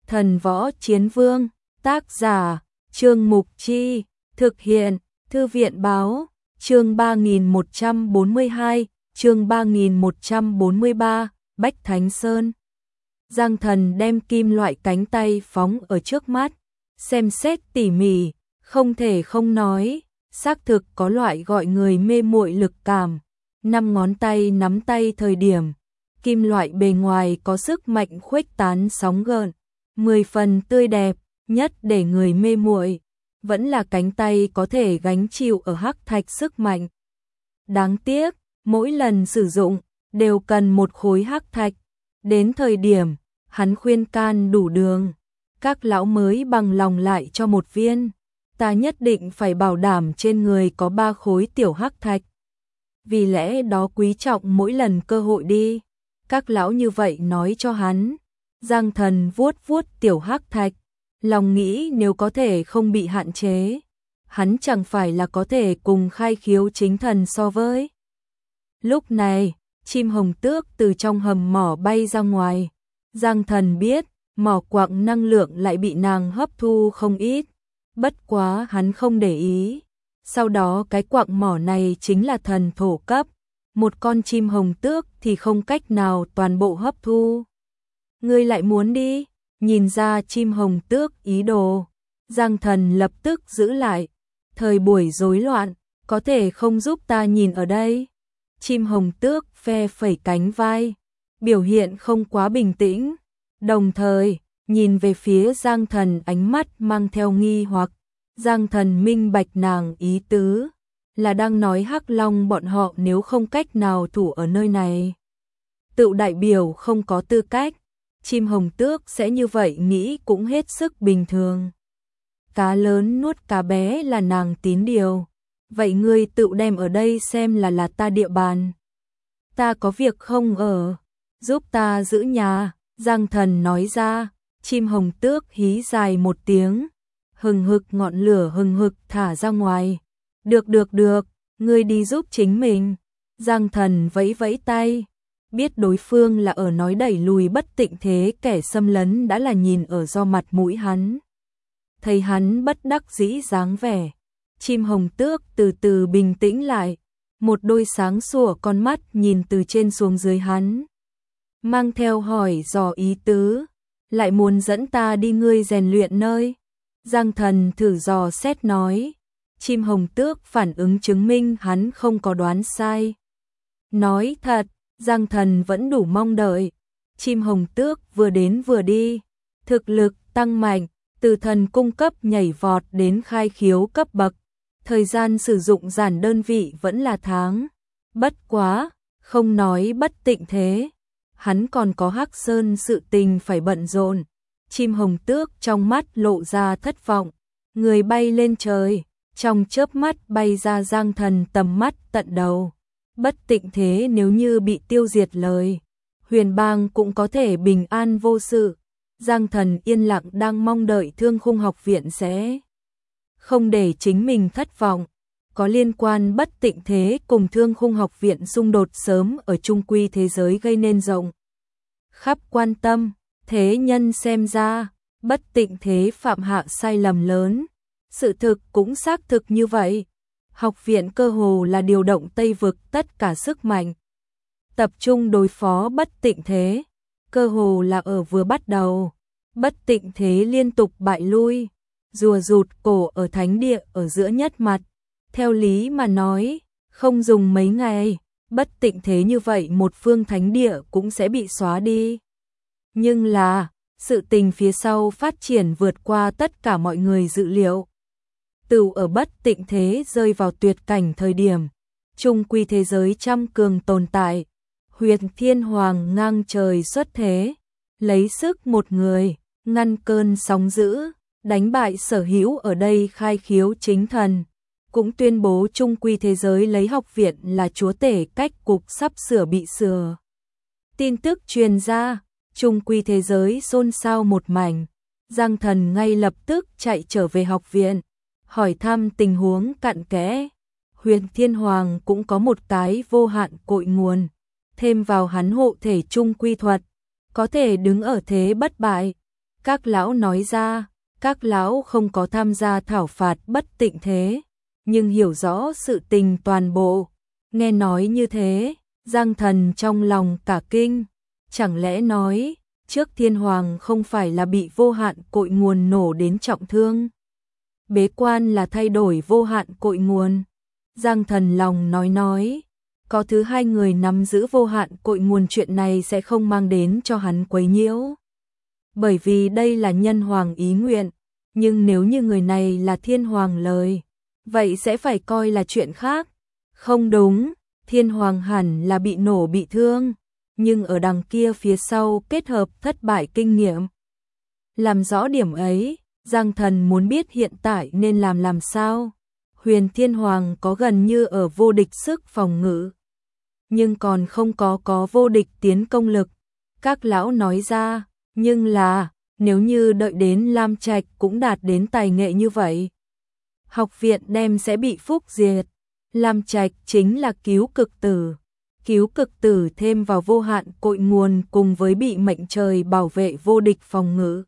Thần Võ Chiến Vương, tác giả, Trương Mục Chi, thực hiện, Thư viện Báo, chương 3142, chương 3143, Bách Thánh Sơn. Giang Thần đem kim loại cánh tay phóng ở trước mắt, xem xét tỉ mỉ, không thể không nói, xác thực có loại gọi người mê muội lực cảm. 5 ngón tay nắm tay thời điểm, kim loại bề ngoài có sức mạnh khuếch tán sóng gợn, 10 phần tươi đẹp, nhất để người mê muội vẫn là cánh tay có thể gánh chịu ở hắc thạch sức mạnh. Đáng tiếc, mỗi lần sử dụng đều cần một khối hắc thạch, đến thời điểm hắn khuyên can đủ đường, các lão mới bằng lòng lại cho một viên. Ta nhất định phải bảo đảm trên người có 3 khối tiểu hắc thạch. Vì lẽ đó quý trọng mỗi lần cơ hội đi. Các lão như vậy nói cho hắn. Giang Thần vuốt vuốt tiểu hắc thạch, lòng nghĩ nếu có thể không bị hạn chế, hắn chẳng phải là có thể cùng Khai Khiếu chính thần so với. Lúc này, chim hồng tước từ trong hầm mỏ bay ra ngoài. Giang Thần biết, mỏ quặng năng lượng lại bị nàng hấp thu không ít. Bất quá hắn không để ý. Sau đó cái quặng mỏ này chính là thần thổ cấp. Một con chim hồng tước thì không cách nào toàn bộ hấp thu. Ngươi lại muốn đi? Nhìn ra chim hồng tước ý đồ, Giang Thần lập tức giữ lại. Thời buổi rối loạn, có thể không giúp ta nhìn ở đây. Chim hồng tước phe phẩy cánh vai, biểu hiện không quá bình tĩnh. Đồng thời, nhìn về phía Giang Thần ánh mắt mang theo nghi hoặc. Giang Thần minh bạch nàng ý tứ, là đang nói Hắc Long bọn họ nếu không cách nào thủ ở nơi này, tự đại biểu không có tư cách. Chim hồng tước sẽ như vậy nghĩ cũng hết sức bình thường. Cá lớn nuốt cá bé là nàng tín điều. Vậy ngươi tự đem ở đây xem là ta địa bàn. Ta có việc không ở, giúp ta giữ nhà. Giang Thần nói ra. Chim hồng tước hí dài một tiếng, hừng hực ngọn lửa hừng hực thả ra ngoài. Được, ngươi đi giúp chính mình. Giang Thần vẫy vẫy tay, biết đối phương là ở nói đẩy lùi Bất Tịnh Thế kẻ xâm lấn đã là nhìn ở do mặt mũi hắn. Thấy hắn bất đắc dĩ dáng vẻ, chim hồng tước từ từ bình tĩnh lại, một đôi sáng sủa con mắt nhìn từ trên xuống dưới hắn, mang theo hỏi dò ý tứ. Lại muốn dẫn ta đi ngươi rèn luyện nơi? Giang Thần thử dò xét nói. Chim hồng tước phản ứng chứng minh hắn không có đoán sai. Nói thật, Giang Thần vẫn đủ mong đợi. Chim hồng tước vừa đến vừa đi, thực lực tăng mạnh, từ thần cung cấp nhảy vọt đến Khai Khiếu cấp bậc. Thời gian sử dụng giản đơn vị vẫn là tháng. Bất quá, không nói Bất Tịnh Thế, hắn còn có Hắc Sơn sự tình phải bận rộn. Chim hồng tước trong mắt lộ ra thất vọng, người bay lên trời, trong chớp mắt bay ra Giang Thần tầm mắt tận đầu. Bất Tịnh Thế nếu như bị tiêu diệt lời, Huyền Bang cũng có thể bình an vô sự. Giang Thần yên lặng đang mong đợi Thương Khung học viện sẽ không để chính mình thất vọng. Có liên quan Bất Tịnh Thế cùng Thương Khung học viện xung đột sớm ở trung quy thế giới gây nên rộng khắp quan tâm. Thế nhân xem ra, Bất Tịnh Thế phạm hạ sai lầm lớn. Sự thực cũng xác thực như vậy. Học viện cơ hồ là điều động Tây vực tất cả sức mạnh, tập trung đối phó Bất Tịnh Thế. Cơ hồ là ở vừa bắt đầu, Bất Tịnh Thế liên tục bại lui, rùa rụt cổ ở thánh địa ở giữa nhất mặt. Theo lý mà nói, không dùng mấy ngày, Bất Tịnh Thế như vậy một phương thánh địa cũng sẽ bị xóa đi. Nhưng là, sự tình phía sau phát triển vượt qua tất cả mọi người dự liệu. Từ ở Bất Tịnh Thế rơi vào tuyệt cảnh thời điểm, trung quy thế giới trăm cường tồn tại, Huyền Thiên Hoàng ngang trời xuất thế, lấy sức một người, ngăn cơn sóng dữ, đánh bại sở hữu ở đây Khai Khiếu chính thần, cũng tuyên bố trung quy thế giới lấy học viện là chúa tể cách cục sắp sửa bị sửa. Tin tức truyền ra, trung quy thế giới xôn xao một mảnh. Giang Thần ngay lập tức chạy trở về học viện, hỏi thăm tình huống cặn kẽ. Huyền Thiên Hoàng cũng có một cái vô hạn cội nguồn, thêm vào hắn hộ thể trung quy thuật, có thể đứng ở thế bất bại. Các lão nói ra, các lão không có tham gia thảo phạt bất tịnh thế, nhưng hiểu rõ sự tình toàn bộ. Nghe nói như thế, Giang Thần trong lòng cả kinh, chẳng lẽ nói, trước Thiên Hoàng không phải là bị vô hạn cội nguồn nổ đến trọng thương. Bế quan là thay đổi vô hạn cội nguồn. Giang Thần lòng nói, có thứ hai người nắm giữ vô hạn cội nguồn, chuyện này sẽ không mang đến cho hắn quấy nhiễu. Bởi vì đây là nhân hoàng ý nguyện, nhưng nếu như người này là Thiên Hoàng lời, vậy sẽ phải coi là chuyện khác. Không đúng, Thiên Hoàng hẳn là bị nổ bị thương, nhưng ở đằng kia phía sau kết hợp thất bại kinh nghiệm. Làm rõ điểm ấy, Giang Thần muốn biết hiện tại nên làm sao. Huyền Thiên Hoàng có gần như ở vô địch sức phòng ngự, nhưng còn không có vô địch tiến công lực. Các lão nói ra, nhưng là, nếu như đợi đến Lam Trạch cũng đạt đến tài nghệ như vậy, học viện đem sẽ bị phúc diệt. Lam Trạch chính là cứu cực tử thêm vào vô hạn cội nguồn cùng với bị mệnh trời bảo vệ vô địch phòng ngự,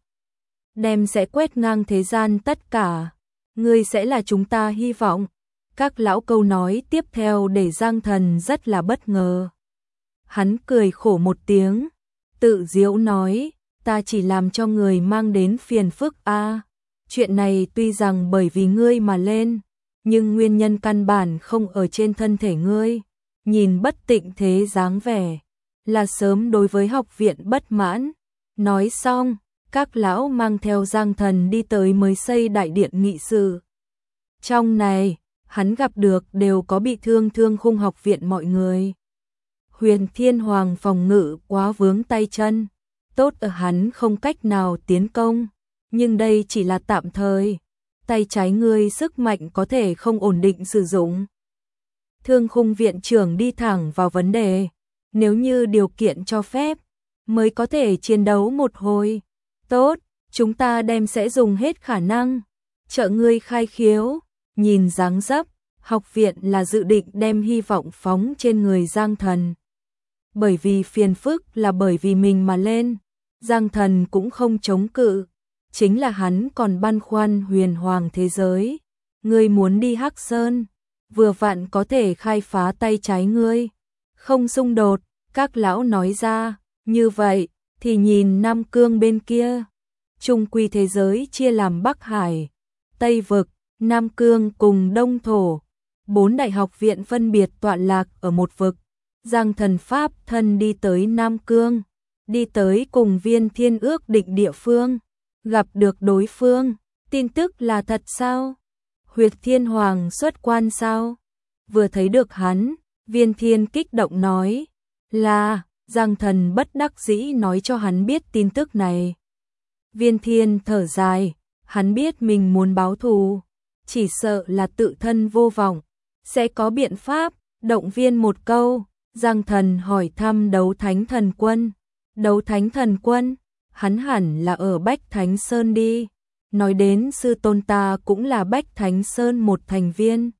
đem sẽ quét ngang thế gian tất cả. Ngươi sẽ là chúng ta hy vọng. Các lão câu nói tiếp theo để Giang Thần rất là bất ngờ. Hắn cười khổ một tiếng, tự giễu nói, ta chỉ làm cho người mang đến phiền phức a. Chuyện này tuy rằng bởi vì ngươi mà lên, nhưng nguyên nhân căn bản không ở trên thân thể ngươi. Nhìn bất tịnh thế dáng vẻ, là sớm đối với học viện bất mãn. Nói xong, các lão mang theo Giang Thần đi tới mới xây đại điện nghị sự. Trong này, hắn gặp được đều có bị thương khung học viện mọi người. Huyền Thiên Hoàng phòng ngự quá vướng tay chân, tốt ở hắn không cách nào tiến công, nhưng đây chỉ là tạm thời. Tay trái ngươi sức mạnh có thể không ổn định sử dụng. Thương khung viện trưởng đi thẳng vào vấn đề, nếu như điều kiện cho phép, mới có thể chiến đấu một hồi. Tốt, chúng ta đem sẽ dùng hết khả năng, trợ ngươi khai khiếu. Nhìn dáng dấp, học viện là dự định đem hy vọng phóng trên người Giang Thần. Bởi vì phiền phức là bởi vì mình mà lên, Giang Thần cũng không chống cự. Chính là hắn còn băn khoăn huyền hoàng thế giới. Ngươi muốn đi Hắc Sơn, vừa vặn có thể khai phá tay trái ngươi. Không xung đột, các lão nói ra, như vậy thì nhìn Nam Cương bên kia. Trung quy thế giới chia làm Bắc Hải, Tây Vực, Nam Cương cùng Đông Thổ. 4 đại học viện phân biệt tọa lạc ở một vực. Giang Thần pháp thân đi tới Nam Cương, đi tới cùng Viên Thiên ước định địa phương, gặp được đối phương. Tin tức là thật sao? Huyệt Thiên Hoàng xuất quan sao? Vừa thấy được hắn, Viên Thiên kích động nói là. Giang Thần bất đắc dĩ nói cho hắn biết tin tức này. Viên Thiên thở dài, hắn biết mình muốn báo thù, chỉ sợ là tự thân vô vọng, sẽ có biện pháp. Động viên một câu, Giang Thần hỏi thăm Đấu Thánh Thần Quân. Đấu Thánh Thần Quân, hắn hẳn là ở Bách Thánh Sơn đi. Nói đến sư tôn ta cũng là Bách Thánh Sơn một thành viên.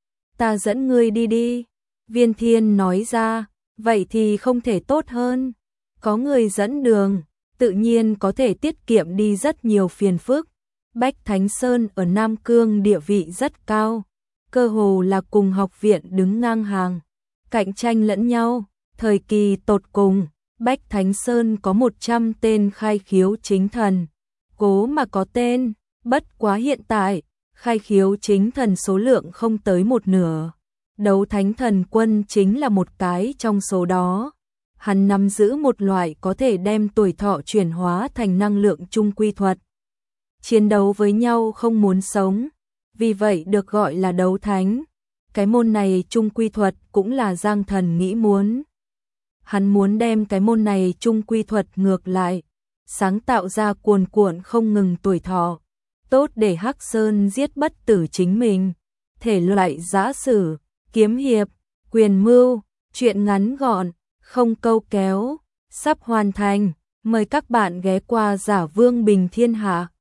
Ta dẫn ngươi đi. Viên Thiên nói ra, vậy thì không thể tốt hơn. Có người dẫn đường, tự nhiên có thể tiết kiệm đi rất nhiều phiền phức. Bách Thánh Sơn ở Nam Cương địa vị rất cao, cơ hồ là cùng học viện đứng ngang hàng, cạnh tranh lẫn nhau. Thời kỳ tột cùng, Bách Thánh Sơn có 100 tên khai khiếu chính thần, cố mà có tên, bất quá hiện tại, khai khiếu chính thần số lượng không tới một nửa. Đấu Thánh Thần Quân chính là một cái trong số đó. Hắn nắm giữ một loại có thể đem tuổi thọ chuyển hóa thành năng lượng trung quy thuật. Chiến đấu với nhau không muốn sống, vì vậy được gọi là đấu thánh. Cái môn này trung quy thuật cũng là Giang Thần nghĩ muốn. Hắn muốn đem cái môn này trung quy thuật ngược lại, sáng tạo ra cuồn cuộn không ngừng tuổi thọ, tốt để Hắc Sơn giết bất tử chính mình. Thể loại giã sử, kiếm hiệp, quyền mưu, truyện ngắn gọn, không câu kéo, sắp hoàn thành. Mời các bạn ghé qua Giả Vương Bình Thiên Hạ.